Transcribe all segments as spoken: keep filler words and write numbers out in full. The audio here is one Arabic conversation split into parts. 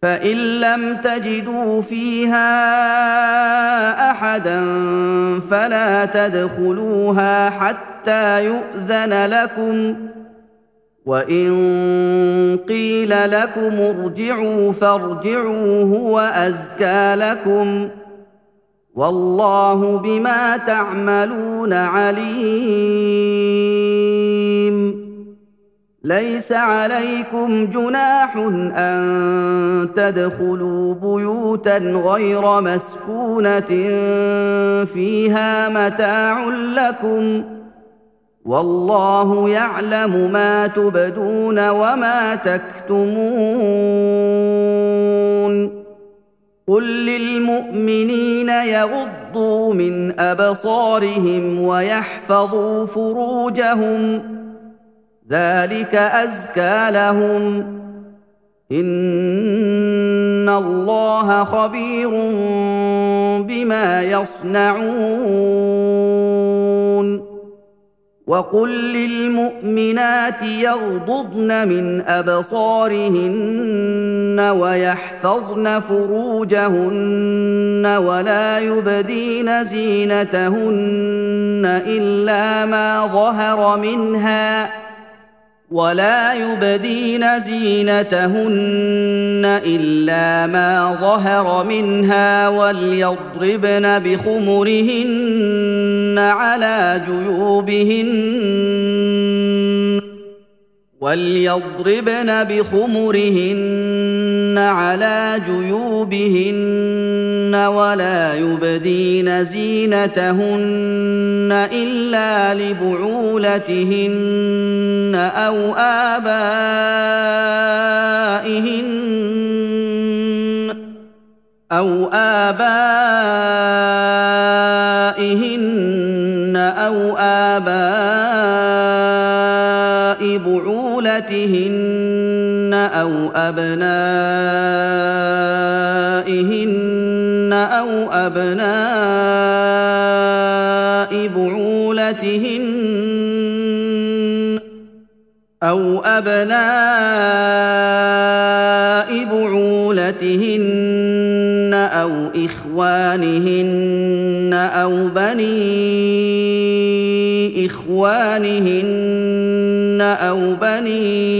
فإن لم تجدوا فيها أحدا فلا تدخلوها حتى يؤذن لكم، وإن قيل لكم ارجعوا فارجعوا هو أزكى لكم، والله بما تعملون عليم. ليس عليكم جناح أن تدخلوا بيوتا غير مسكونة فيها متاع لكم، والله يعلم ما تبدون وما تكتمون. قل للمؤمنين يغضوا من أبصارهم ويحفظوا فروجهم، ذلك أزكى لهم، إن الله خبير بما يصنعون. وقل للمؤمنات يغضضن من أبصارهن ويحفظن فروجهن ولا يبدين زينتهن إلا ما ظهر منها ولا يبدين زينتهن إلا ما ظهر منها وليضربن بخمرهن على جيوبهن وليضربن بخمرهن على جيوبهن ولا يبدين زينتهن إلا لبعولتهن أو آبائهن أو آبائهن أو آباء بعولتهن أو أبنائهن أو أبناء بعولتهن أو أبناء بعولتهن أو إخوانهن أو بني إخوانهن أو بني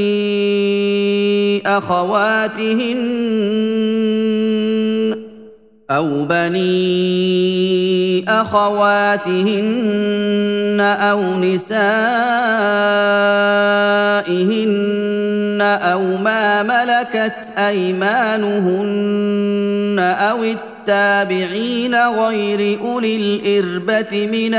أخواتهن أو بني أخواتهن أو نسائهن أو ما ملكت أيمانهن أو التابعين غير أولي الإربة من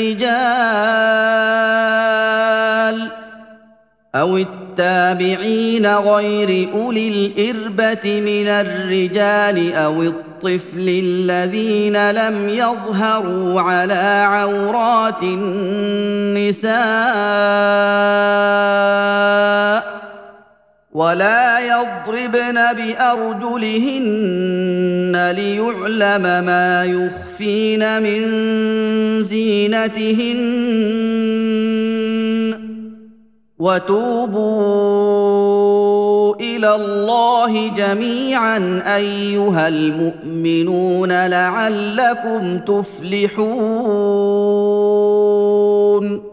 الرجال أو التابعين غير أولي الإربة من الرجال أو الطفل الذين لم يظهروا على عورات النساء ولا يضربن بأرجلهن ليعلم ما يخفين من زينتهن. وتوبوا إلى الله جميعا أيها المؤمنون لعلكم تفلحون.